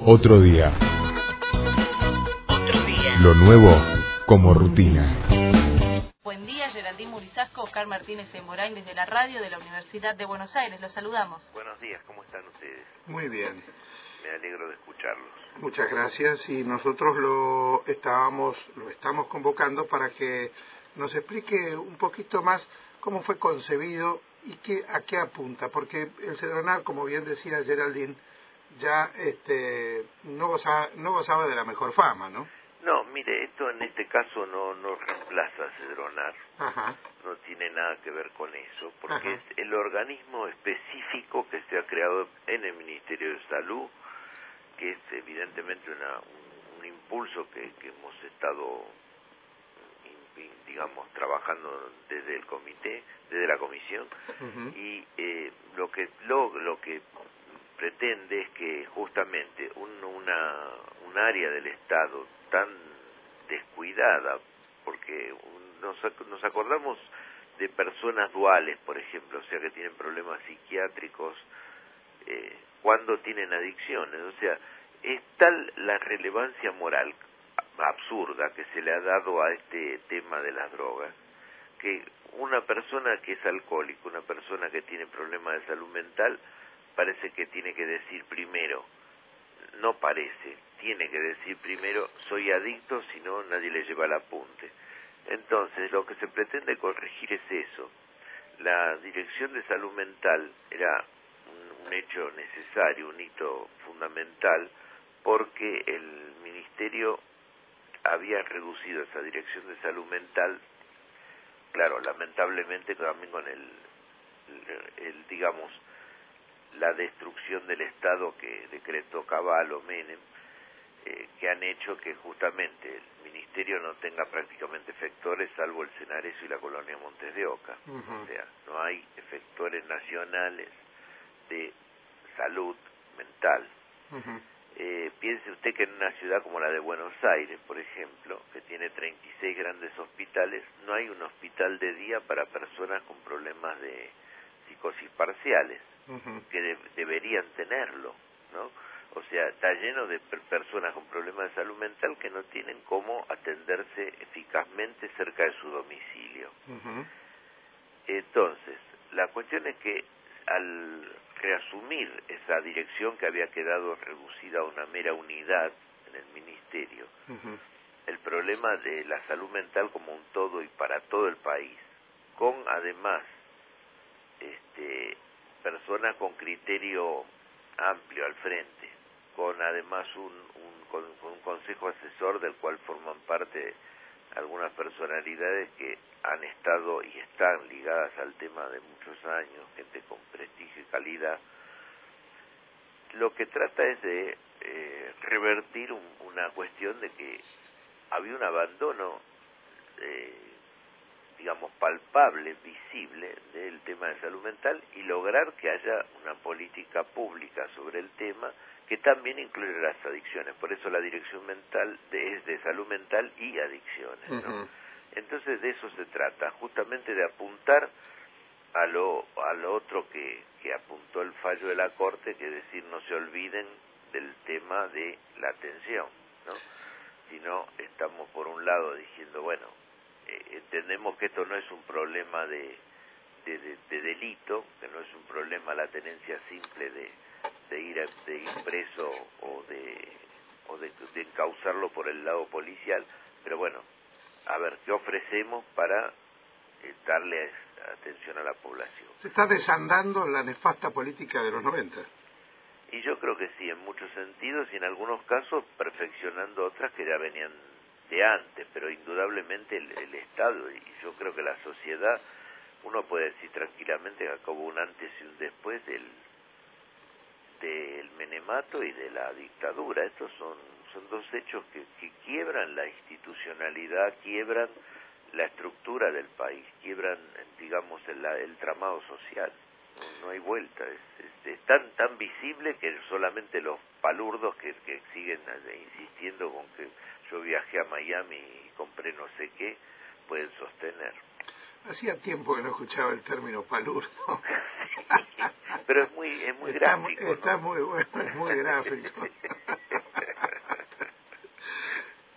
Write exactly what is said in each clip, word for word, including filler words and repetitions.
Otro día. Otro día. Lo nuevo como rutina. Buen día, Geraldine Murizasco, Oscar Martínez Emorain desde la radio de la Universidad de Buenos Aires. Los saludamos. Buenos días, ¿cómo están ustedes? Muy bien. Me alegro de escucharlos. Muchas gracias, y nosotros lo estábamos, lo estamos convocando para que nos explique un poquito más cómo fue concebido y qué, a qué apunta, porque el Cedronar, como bien decía Geraldine, ya este, no gozaba, no gozaba de la mejor fama, ¿no? No, mire, esto en este caso no, no reemplaza a Cedronar. Ajá. No tiene nada que ver con eso, porque Ajá. es el organismo específico que se ha creado en el Ministerio de Salud, que es evidentemente una, un, un impulso que, que hemos estado, digamos, trabajando desde el comité, desde la comisión, Uh-huh. y eh, lo que lo, lo que pretende es que justamente un, una un área del Estado tan descuidada, porque un, nos, nos acordamos de personas duales, por ejemplo, o sea, que tienen problemas psiquiátricos, eh, cuando tienen adicciones, o sea, es tal la relevancia moral absurda que se le ha dado a este tema de las drogas, que una persona que es alcohólica, una persona que tiene problemas de salud mental, parece que tiene que decir primero, no parece, tiene que decir primero, soy adicto, si no nadie le lleva el apunte. Entonces, lo que se pretende corregir es eso. La Dirección de Salud Mental era un, un hecho necesario, un hito fundamental, porque el Ministerio había reducido esa Dirección de Salud Mental, claro, lamentablemente también con el, el, el digamos, la destrucción del Estado que decretó Cavallo, Menem, eh, que han hecho que justamente el Ministerio no tenga prácticamente efectores, salvo el Senaresio y la Colonia Montes de Oca. Uh-huh. O sea, no hay efectores nacionales de salud mental. Uh-huh. Eh, piense usted que en una ciudad como la de Buenos Aires, por ejemplo, que tiene treinta y seis grandes hospitales, no hay un hospital de día para personas con problemas de psicosis parciales, Uh-huh. que de, deberían tenerlo, ¿no? O sea, está lleno de per personas con problemas de salud mental que no tienen cómo atenderse eficazmente cerca de su domicilio. Uh-huh. Entonces, la cuestión es que al reasumir esa dirección que había quedado reducida a una mera unidad en el Ministerio, Uh-huh. el problema de la salud mental como un todo y para todo el país, con además este, personas con criterio amplio al frente, con además un, un, con, con un consejo asesor del cual forman parte algunas personalidades que han estado y están ligadas al tema de muchos años, gente con prestigio y calidad. Lo que trata es de eh, revertir un, una cuestión de que había un abandono, eh, digamos, palpable, visible del tema de salud mental, y lograr que haya una política pública sobre el tema que también incluye las adicciones. Por eso la dirección mental de, es de salud mental y adicciones, ¿no? Uh-huh. Entonces de eso se trata, justamente de apuntar a lo, a lo otro que, que apuntó el fallo de la Corte, que es decir, no se olviden del tema de la atención, ¿no? Sino estamos por un lado diciendo, bueno, eh, entendemos que esto no es un problema de, de, de, de delito, que no es un problema la tenencia simple de, de ir a, de ir preso o de o de, de encauzarlo por el lado policial, pero bueno, a ver qué ofrecemos para eh, darle atención a la población. Se está desandando la nefasta política de los noventa. Y yo creo que sí, en muchos sentidos, y en algunos casos perfeccionando otras que ya venían de antes, pero indudablemente el, el Estado, y yo creo que la sociedad, uno puede decir tranquilamente que acabó un antes y un después del del menemato y de la dictadura. Estos son, son dos hechos que, que quiebran la institucionalidad, quiebran la estructura del país, quiebran, digamos, el, el tramado social. No, no hay vuelta, es, es, es tan tan visible que solamente los palurdos que, que siguen insistiendo con que yo viajé a Miami y compré no sé qué, pueden sostener. Hacía tiempo que no escuchaba el término palurdo. Pero es muy es muy está, gráfico, está ¿no? muy bueno, es muy gráfico.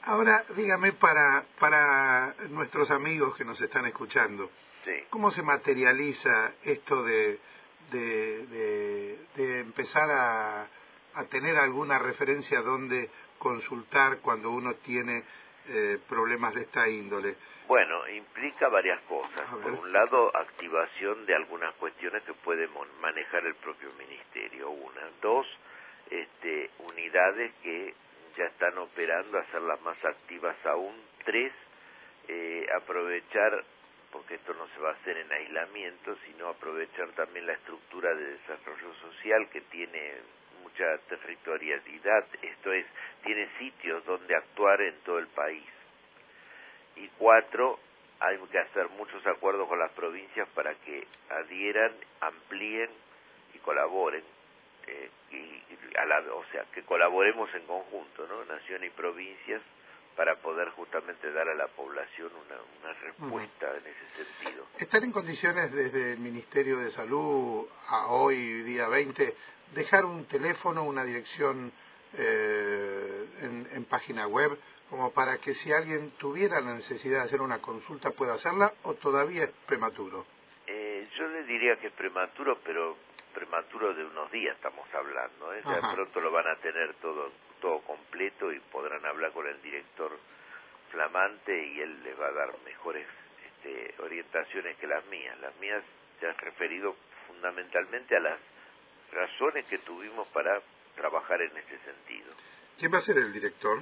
Ahora, dígame, para, para nuestros amigos que nos están escuchando, Sí. ¿cómo se materializa esto de, de, de, de empezar a, a tener alguna referencia donde consultar cuando uno tiene eh, problemas de esta índole? Bueno, implica varias cosas. Por un lado, activación de algunas cuestiones que puede manejar el propio ministerio, una. Dos, este, unidades que ya están operando, hacerlas más activas aún. Tres, eh, aprovechar, porque esto no se va a hacer en aislamiento, sino aprovechar también la estructura de desarrollo social que tiene mucha territorialidad, esto es, tiene sitios donde actuar en todo el país. Y cuatro, hay que hacer muchos acuerdos con las provincias para que adhieran, amplíen y colaboren, eh, y a la, o sea, que colaboremos en conjunto, ¿no? Nación y provincias, para poder justamente dar a la población una, una respuesta uh-huh. en ese sentido. ¿Están en condiciones desde el Ministerio de Salud a hoy, día veinte, dejar un teléfono, una dirección eh, en, en página web, como para que si alguien tuviera la necesidad de hacer una consulta pueda hacerla, o todavía es prematuro? Eh, yo le diría que es prematuro, pero prematuro de unos días estamos hablando, ¿eh? Ya pronto lo van a tener todo todo completo y podrán hablar con el director flamante y él les va a dar mejores este, orientaciones que las mías. Las mías se han referido fundamentalmente a las razones que tuvimos para trabajar en ese sentido. ¿Quién va a ser el director?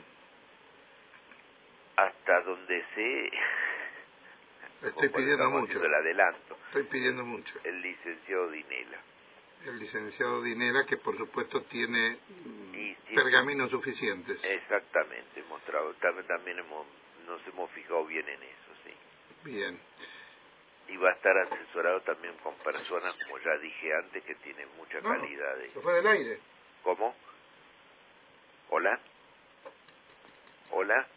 Hasta donde sé... Estoy pidiendo mucho. El adelanto. Estoy pidiendo mucho. El licenciado Dinela. El licenciado Dinela, que por supuesto tiene y, y, pergaminos suficientes. Exactamente, hemos trabajado, también, también hemos, nos hemos fijado bien en eso, sí. Bien. Y va a estar asesorado también con personas, como ya dije antes, que tienen mucha no, calidad. De... ¿Se fue del aire? ¿Cómo? ¿Hola? ¿Hola?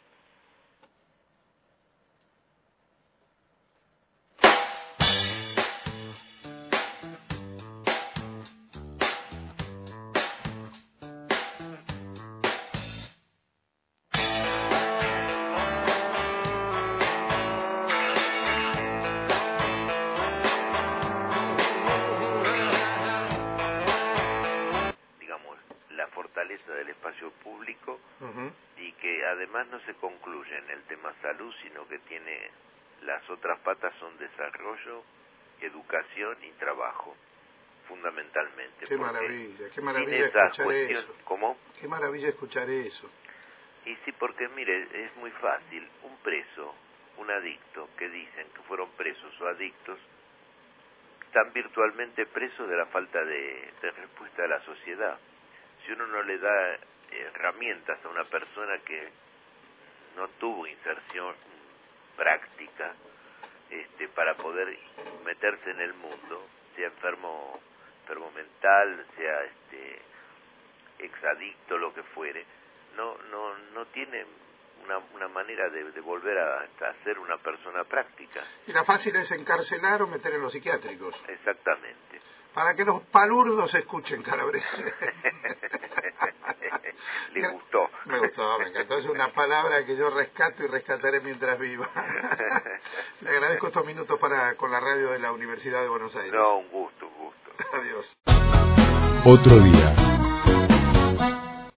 Del espacio público uh-huh. y que además no se concluye en el tema salud, sino que tiene las otras patas son desarrollo, educación y trabajo, fundamentalmente. Qué maravilla, qué maravilla escuchar eso. ¿Cómo? Qué maravilla escuchar eso. Y sí, porque mire, es muy fácil, un preso, un adicto, que dicen que fueron presos o adictos, están virtualmente presos de la falta de, de respuesta de la sociedad. Si uno no le da herramientas a una persona que no tuvo inserción práctica este, para poder meterse en el mundo, sea enfermo, enfermo mental, sea este, exadicto, lo que fuere, no no no tiene una, una manera de, de volver a, a ser una persona práctica. Y la fácil es encarcelar o meter en los psiquiátricos. Exactamente. Para que los palurdos escuchen, Calabrese. Le gustó. Me gustó, me encantó. Es una palabra que yo rescato y rescataré mientras viva. Le agradezco estos minutos para con la radio de la Universidad de Buenos Aires. No, un gusto, un gusto. Adiós. Otro día.